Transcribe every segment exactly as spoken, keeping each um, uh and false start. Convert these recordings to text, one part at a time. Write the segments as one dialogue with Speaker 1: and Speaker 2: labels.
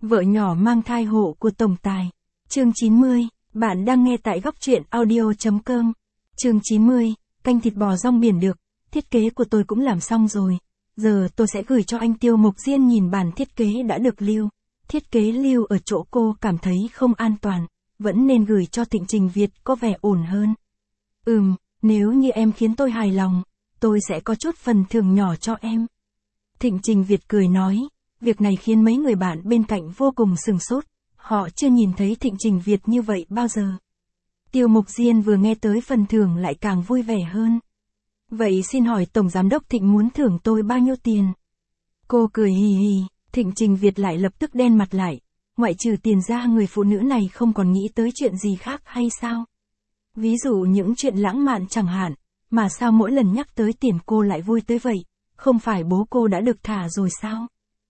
Speaker 1: Vợ nhỏ mang thai hộ của tổng tài. Chương chín mươi, bạn đang nghe tại góc truyện audio.com. Chương chín mươi, canh thịt bò rong biển được, thiết kế của tôi cũng làm xong rồi. Giờ tôi sẽ gửi cho anh Tiêu Mộc Diên nhìn bản thiết kế đã được lưu. Thiết kế lưu ở chỗ cô cảm thấy không an toàn, vẫn nên gửi cho Thịnh Trình Việt có vẻ ổn hơn. Ừm, nếu như em khiến tôi hài lòng, tôi sẽ có chút phần thưởng nhỏ cho em. Thịnh Trình Việt cười nói, việc này khiến mấy người bạn bên cạnh vô cùng sửng sốt, họ chưa nhìn thấy Thịnh Trình Việt như vậy bao giờ. Tiêu Mộc Diên vừa nghe tới phần thưởng lại càng vui vẻ hơn. Vậy xin hỏi Tổng Giám đốc Thịnh muốn thưởng tôi bao nhiêu tiền? Cô cười hì hì, Thịnh Trình Việt lại lập tức đen mặt lại, ngoại trừ tiền ra người phụ nữ này không còn nghĩ tới chuyện gì khác hay sao? Ví dụ những chuyện lãng mạn chẳng hạn, mà sao mỗi lần nhắc tới tiền cô lại vui tới vậy, không phải bố cô đã được thả rồi sao?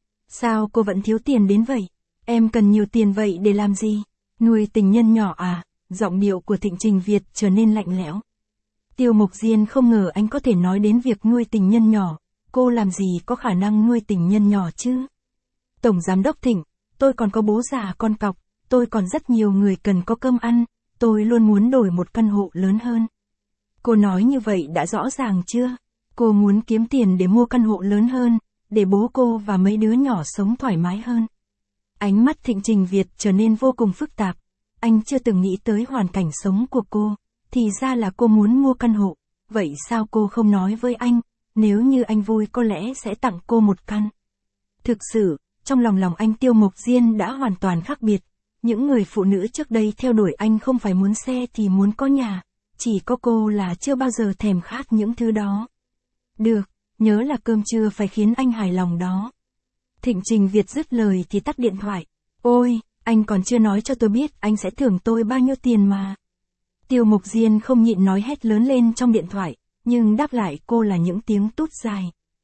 Speaker 1: Sao cô vẫn thiếu tiền đến vậy? Em cần nhiều tiền vậy để làm gì? Nuôi tình nhân nhỏ à? Giọng điệu của Thịnh Trình Việt trở nên lạnh lẽo. Tiêu Mộc Diên không ngờ anh có thể nói đến việc nuôi tình nhân nhỏ, cô làm gì có khả năng nuôi tình nhân nhỏ chứ? Tổng Giám đốc Thịnh, tôi còn có bố già con cọc, tôi còn rất nhiều người cần có cơm ăn, tôi luôn muốn đổi một căn hộ lớn hơn. Cô nói như vậy đã rõ ràng chưa? Cô muốn kiếm tiền để mua căn hộ lớn hơn, để bố cô và mấy đứa nhỏ sống thoải mái hơn. Ánh mắt Thịnh Trình Việt trở nên vô cùng phức tạp, anh chưa từng nghĩ tới hoàn cảnh sống của cô, thì ra là cô muốn mua căn hộ, vậy sao cô không nói với anh, nếu như anh vui có lẽ sẽ tặng cô một căn. Thực sự, trong lòng lòng anh Tiêu Mộc Diên đã hoàn toàn khác biệt, những người phụ nữ trước đây theo đuổi anh không phải muốn xe thì muốn có nhà, chỉ có cô là chưa bao giờ thèm khát những thứ đó. Được, nhớ là cơm trưa phải khiến anh hài lòng đó. Thịnh Trình Việt dứt lời thì tắt điện thoại. Ôi, anh còn chưa nói cho tôi biết anh sẽ thưởng tôi bao nhiêu tiền mà. Tiêu Mộc Diên không nhịn nói hét lớn lên trong điện thoại, nhưng đáp lại cô là những tiếng tút dài.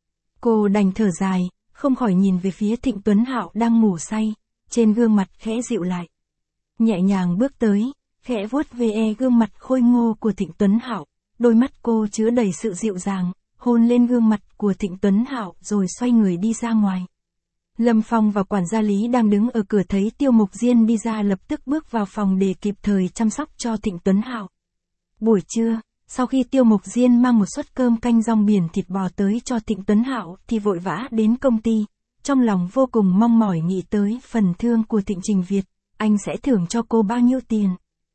Speaker 1: Cô đành thở dài, không khỏi nhìn về phía Thịnh Tuấn Hạo đang ngủ say, trên gương mặt khẽ dịu lại. Nhẹ nhàng bước tới, khẽ vuốt ve gương mặt khôi ngô của Thịnh Tuấn Hạo, đôi mắt cô chứa đầy sự dịu dàng, hôn lên gương mặt của Thịnh Tuấn Hạo rồi xoay người đi ra ngoài. Lâm Phong và quản gia Lý đang đứng ở cửa thấy Tiêu Mộc Diên đi ra lập tức bước vào phòng để kịp thời chăm sóc cho Thịnh Tuấn Hạo. Buổi trưa, sau khi Tiêu Mộc Diên mang một suất cơm canh rong biển thịt bò tới cho Thịnh Tuấn Hạo thì vội vã đến công ty, trong lòng vô cùng mong mỏi nghĩ tới phần thưởng của Thịnh Trình Việt, anh sẽ thưởng cho cô bao nhiêu tiền.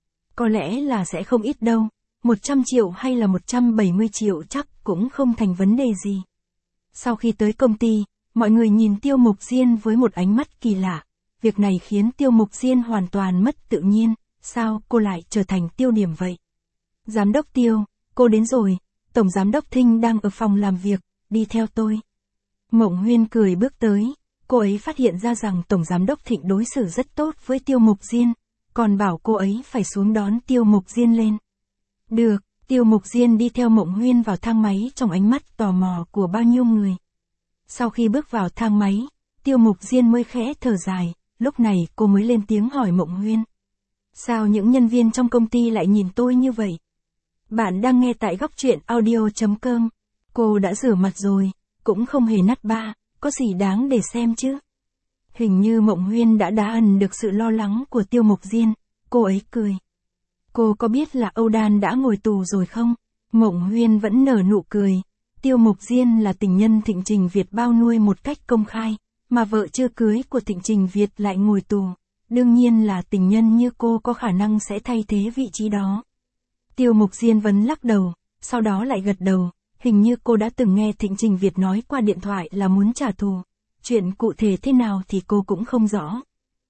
Speaker 1: Có lẽ là sẽ không ít đâu, một trăm triệu hay là một trăm bảy mươi triệu chắc cũng không thành vấn đề gì. Sau khi tới công ty, mọi người nhìn Tiêu Mộc Diên với một ánh mắt kỳ lạ, việc này khiến Tiêu Mộc Diên hoàn toàn mất tự nhiên, sao cô lại trở thành tiêu điểm vậy? Giám đốc Tiêu, cô đến rồi, Tổng Giám đốc Thinh đang ở phòng làm việc, đi theo tôi. Mộng Huyên cười bước tới, cô ấy phát hiện ra rằng Tổng Giám đốc Thịnh đối xử rất tốt với Tiêu Mộc Diên, còn bảo cô ấy phải xuống đón Tiêu Mộc Diên lên. Được, Tiêu Mộc Diên đi theo Mộng Huyên vào thang máy trong ánh mắt tò mò của bao nhiêu người. Sau khi bước vào thang máy, Tiêu Mộc Diên mới khẽ thở dài, lúc này cô mới lên tiếng hỏi Mộng Huyên. Sao những nhân viên trong công ty lại nhìn tôi như vậy? Bạn đang nghe tại góc truyện audio.com. Cô đã rửa mặt rồi, cũng không hề nắt ba, có gì đáng để xem chứ? Hình như Mộng Huyên đã đá ẩn được sự lo lắng của Tiêu Mộc Diên, cô ấy cười. Cô có biết là Âu Đan đã ngồi tù rồi không? Mộng Huyên vẫn nở nụ cười. Tiêu Mộc Diên là tình nhân Thịnh Trình Việt bao nuôi một cách công khai, mà vợ chưa cưới của Thịnh Trình Việt lại ngồi tù. Đương nhiên là tình nhân như cô có khả năng sẽ thay thế vị trí đó. Tiêu Mộc Diên vẫn lắc đầu, sau đó lại gật đầu, hình như cô đã từng nghe Thịnh Trình Việt nói qua điện thoại là muốn trả thù. Chuyện cụ thể thế nào thì cô cũng không rõ.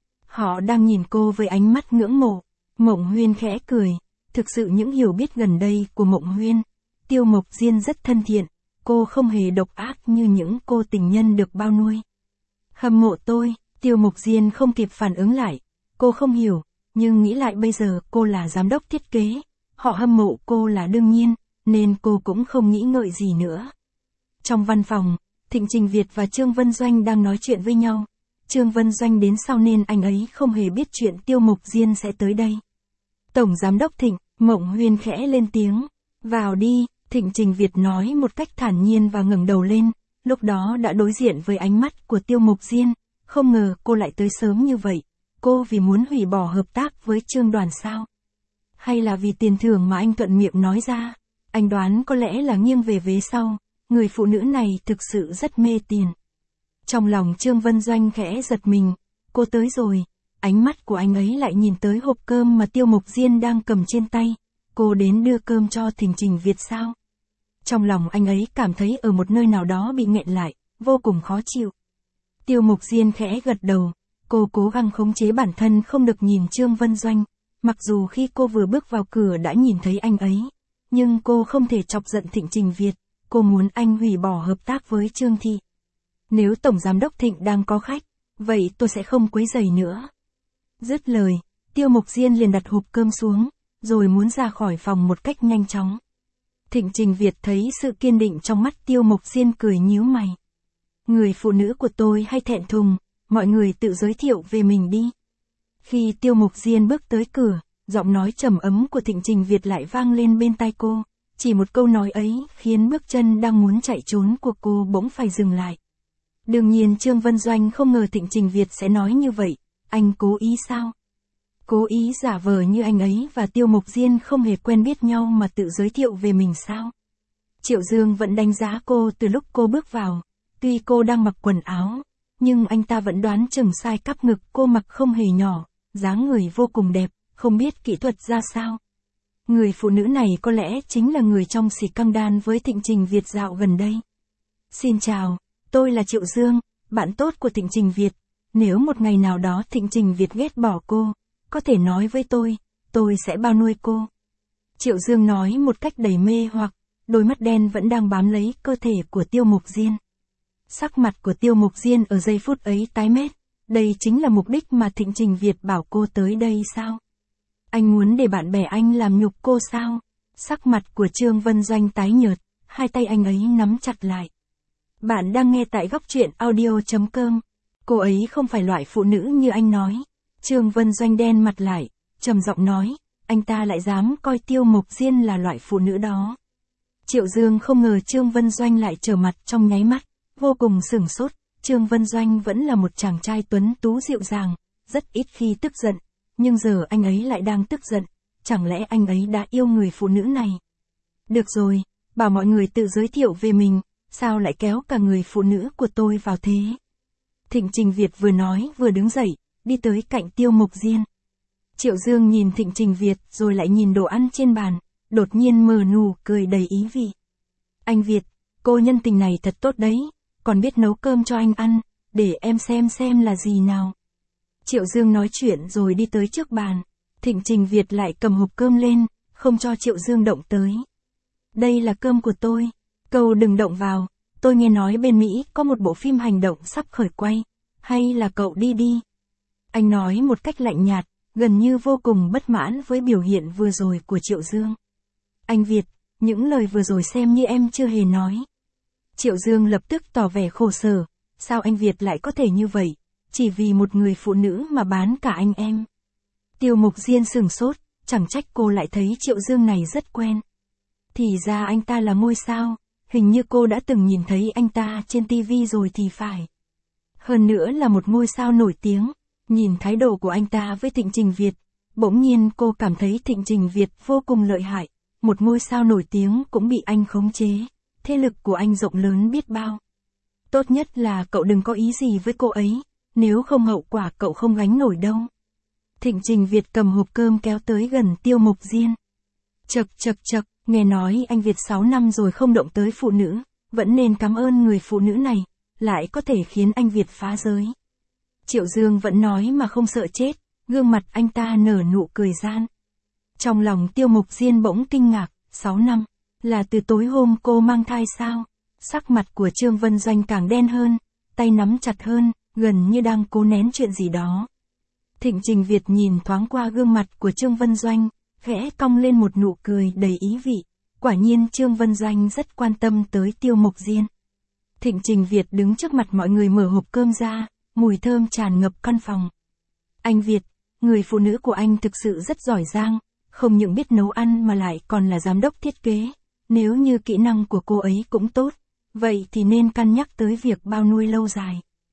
Speaker 1: Họ đang nhìn cô với ánh mắt ngưỡng mộ. Mộng Huyên khẽ cười, thực sự những hiểu biết gần đây của Mộng Huyên, Tiêu Mộc Diên rất thân thiện, cô không hề độc ác như những cô tình nhân được bao nuôi. Hâm mộ tôi, Tiêu Mộc Diên không kịp phản ứng lại, cô không hiểu, nhưng nghĩ lại bây giờ cô là giám đốc thiết kế, họ hâm mộ cô là đương nhiên, nên cô cũng không nghĩ ngợi gì nữa. Trong văn phòng, Thịnh Trình Việt và Trương Vân Doanh đang nói chuyện với nhau. Trương Vân Doanh đến sau nên anh ấy không hề biết chuyện Tiêu Mộc Diên sẽ tới đây. Tổng Giám đốc Thịnh, Mộng Huyên khẽ lên tiếng. Vào đi, Thịnh Trình Việt nói một cách thản nhiên và ngẩng đầu lên, lúc đó đã đối diện với ánh mắt của Tiêu Mộc Diên. không ngờ cô lại tới sớm như vậy. Cô vì muốn hủy bỏ hợp tác với Trương Đoàn sao? Hay là vì tiền thưởng mà anh thuận miệng nói ra? Anh đoán có lẽ là nghiêng về vế sau, người phụ nữ này thực sự rất mê tiền. Trong lòng Trương Vân Doanh khẽ giật mình, cô tới rồi, ánh mắt của anh ấy lại nhìn tới hộp cơm mà Tiêu Mộc Diên đang cầm trên tay, cô đến đưa cơm cho Thịnh Trình Việt sao? Trong lòng anh ấy cảm thấy ở một nơi nào đó bị nghẹn lại, vô cùng khó chịu. Tiêu Mộc Diên khẽ gật đầu, cô cố gắng khống chế bản thân không được nhìn Trương Vân Doanh, mặc dù khi cô vừa bước vào cửa đã nhìn thấy anh ấy, nhưng cô không thể chọc giận Thịnh Trình Việt, cô muốn anh hủy bỏ hợp tác với Trương Thị. Nếu Tổng Giám đốc Thịnh đang có khách, vậy tôi sẽ không quấy rầy nữa. Dứt lời, Tiêu Mộc Diên liền đặt hộp cơm xuống, rồi muốn ra khỏi phòng một cách nhanh chóng. Thịnh Trình Việt thấy sự kiên định trong mắt Tiêu Mộc Diên cười nhíu mày. Người phụ nữ của tôi hay thẹn thùng, mọi người tự giới thiệu về mình đi. Khi Tiêu Mộc Diên bước tới cửa, giọng nói trầm ấm của Thịnh Trình Việt lại vang lên bên tai cô, chỉ một câu nói ấy khiến bước chân đang muốn chạy trốn của cô bỗng phải dừng lại. Đương nhiên Trương Vân Doanh không ngờ Thịnh Trình Việt sẽ nói như vậy, anh cố ý sao? Cố ý giả vờ như anh ấy và Tiêu Mộc Diên không hề quen biết nhau mà tự giới thiệu về mình sao? Triệu Dương vẫn đánh giá cô từ lúc cô bước vào, tuy cô đang mặc quần áo, nhưng anh ta vẫn đoán chừng sai cắp ngực cô mặc không hề nhỏ, dáng người vô cùng đẹp, không biết kỹ thuật ra sao. Người phụ nữ này có lẽ chính là người trong xì căng đan với Thịnh Trình Việt dạo gần đây. Xin chào, tôi là Triệu Dương, bạn tốt của Thịnh Trình Việt. Nếu một ngày nào đó Thịnh Trình Việt ghét bỏ cô, có thể nói với tôi, tôi sẽ bao nuôi cô. Triệu Dương nói một cách đầy mê hoặc, đôi mắt đen vẫn đang bám lấy cơ thể của Tiêu Mộc Diên. Sắc mặt của Tiêu Mộc Diên ở giây phút ấy tái mét, đây chính là mục đích mà Thịnh Trình Việt bảo cô tới đây sao? Anh muốn để bạn bè anh làm nhục cô sao? Sắc mặt của Trương Vân Doanh tái nhợt, hai tay anh ấy nắm chặt lại. Bạn đang nghe tại góc truyện audio chấm com. Cô ấy không phải loại phụ nữ như anh nói. Trương Vân Doanh đen mặt lại, trầm giọng nói, anh ta lại dám coi Tiêu Mộc Diên là loại phụ nữ đó. Triệu Dương không ngờ Trương Vân Doanh lại trở mặt trong nháy mắt, vô cùng sửng sốt. Trương Vân Doanh vẫn là một chàng trai tuấn tú dịu dàng, rất ít khi tức giận, nhưng giờ anh ấy lại đang tức giận, chẳng lẽ anh ấy đã yêu người phụ nữ này? Được rồi, bảo mọi người tự giới thiệu về mình, sao lại kéo cả người phụ nữ của tôi vào thế? Thịnh Trình Việt vừa nói vừa đứng dậy, đi tới cạnh Tiêu Mộc Diên. Triệu Dương nhìn Thịnh Trình Việt rồi lại nhìn đồ ăn trên bàn, đột nhiên mờ nụ cười đầy ý vị. Anh Việt, cô nhân tình này thật tốt đấy, còn biết nấu cơm cho anh ăn, để em xem xem là gì nào. Triệu Dương nói chuyện rồi đi tới trước bàn, Thịnh Trình Việt lại cầm hộp cơm lên, không cho Triệu Dương động tới. Đây là cơm của tôi, cậu đừng động vào, tôi nghe nói bên Mỹ có một bộ phim hành động sắp khởi quay, hay là cậu đi đi. Anh nói một cách lạnh nhạt, gần như vô cùng bất mãn với biểu hiện vừa rồi của Triệu Dương. Anh Việt, những lời vừa rồi xem như em chưa hề nói. Triệu Dương lập tức tỏ vẻ khổ sở, sao anh Việt lại có thể như vậy, chỉ vì một người phụ nữ mà bán cả anh em. Tiêu Mộc Diên sửng sốt, chẳng trách cô lại thấy Triệu Dương này rất quen. Thì ra anh ta là ngôi sao, hình như cô đã từng nhìn thấy anh ta trên tivi rồi thì phải. Hơn nữa là một ngôi sao nổi tiếng, nhìn thái độ của anh ta với Thịnh Trình Việt, bỗng nhiên cô cảm thấy Thịnh Trình Việt vô cùng lợi hại, một ngôi sao nổi tiếng cũng bị anh khống chế, thế lực của anh rộng lớn biết bao. Tốt nhất là cậu đừng có ý gì với cô ấy, nếu không hậu quả cậu không gánh nổi đâu. Thịnh Trình Việt cầm hộp cơm kéo tới gần Tiêu Mộc Diên. Chậc chậc chậc, nghe nói anh Việt sáu năm rồi không động tới phụ nữ, vẫn nên cảm ơn người phụ nữ này, lại có thể khiến anh Việt phá giới. Triệu Dương vẫn nói mà không sợ chết, gương mặt anh ta nở nụ cười gian. Trong lòng Tiêu Mộc Diên bỗng kinh ngạc, sáu năm, là từ tối hôm cô mang thai sao? Sắc mặt của Trương Vân Doanh càng đen hơn, tay nắm chặt hơn, gần như đang cố nén chuyện gì đó. Thịnh Trình Việt nhìn thoáng qua gương mặt của Trương Vân Doanh, khẽ cong lên một nụ cười đầy ý vị. Quả nhiên Trương Vân Doanh rất quan tâm tới Tiêu Mộc Diên. Thịnh Trình Việt đứng trước mặt mọi người mở hộp cơm ra, mùi thơm tràn ngập căn phòng. Anh Việt, người phụ nữ của anh thực sự rất giỏi giang, không những biết nấu ăn mà lại còn là giám đốc thiết kế. Nếu như kỹ năng của cô ấy cũng tốt, vậy thì nên cân nhắc tới việc bao nuôi lâu dài.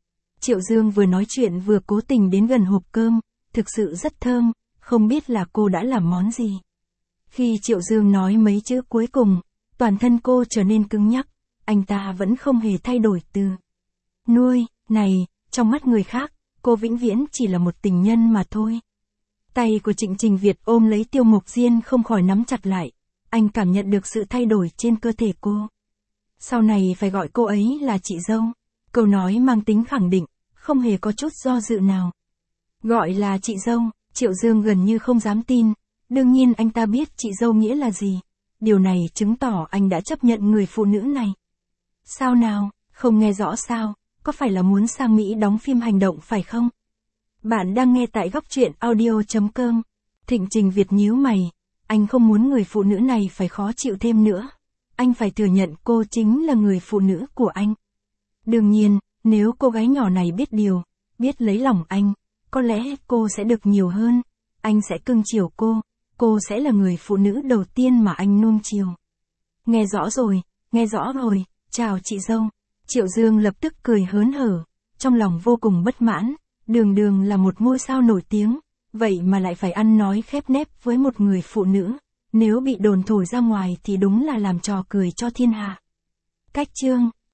Speaker 1: Triệu Dương vừa nói chuyện vừa cố tình đến gần hộp cơm, thực sự rất thơm, không biết là cô đã làm món gì. Khi Triệu Dương nói mấy chữ cuối cùng, toàn thân cô trở nên cứng nhắc, anh ta vẫn không hề thay đổi từ nuôi, này, trong mắt người khác, cô vĩnh viễn chỉ là một tình nhân mà thôi. Tay của Trịnh Trình Việt ôm lấy Tiêu Mộc Diên không khỏi nắm chặt lại, anh cảm nhận được sự thay đổi trên cơ thể cô. Sau này phải gọi cô ấy là chị dâu. Câu nói mang tính khẳng định, không hề có chút do dự nào. Gọi là chị dâu, Triệu Dương gần như không dám tin, đương nhiên anh ta biết chị dâu nghĩa là gì. Điều này chứng tỏ anh đã chấp nhận người phụ nữ này. Sao nào, không nghe rõ sao, có phải là muốn sang Mỹ đóng phim hành động phải không? Bạn đang nghe tại góc truyện audio chấm com. Trịnh Trình Việt nhíu mày, anh không muốn người phụ nữ này phải khó chịu thêm nữa. Anh phải thừa nhận cô chính là người phụ nữ của anh. Đương nhiên, nếu cô gái nhỏ này biết điều, biết lấy lòng anh, có lẽ cô sẽ được nhiều hơn. Anh sẽ cưng chiều cô, cô sẽ là người phụ nữ đầu tiên mà anh nuông chiều. Nghe rõ rồi, nghe rõ rồi, chào chị dâu. Triệu Dương lập tức cười hớn hở, trong lòng vô cùng bất mãn, đường đường là một ngôi sao nổi tiếng, vậy mà lại phải ăn nói khép nép với một người phụ nữ. Nếu bị đồn thổi ra ngoài thì đúng là làm trò cười cho thiên hạ. Cách chương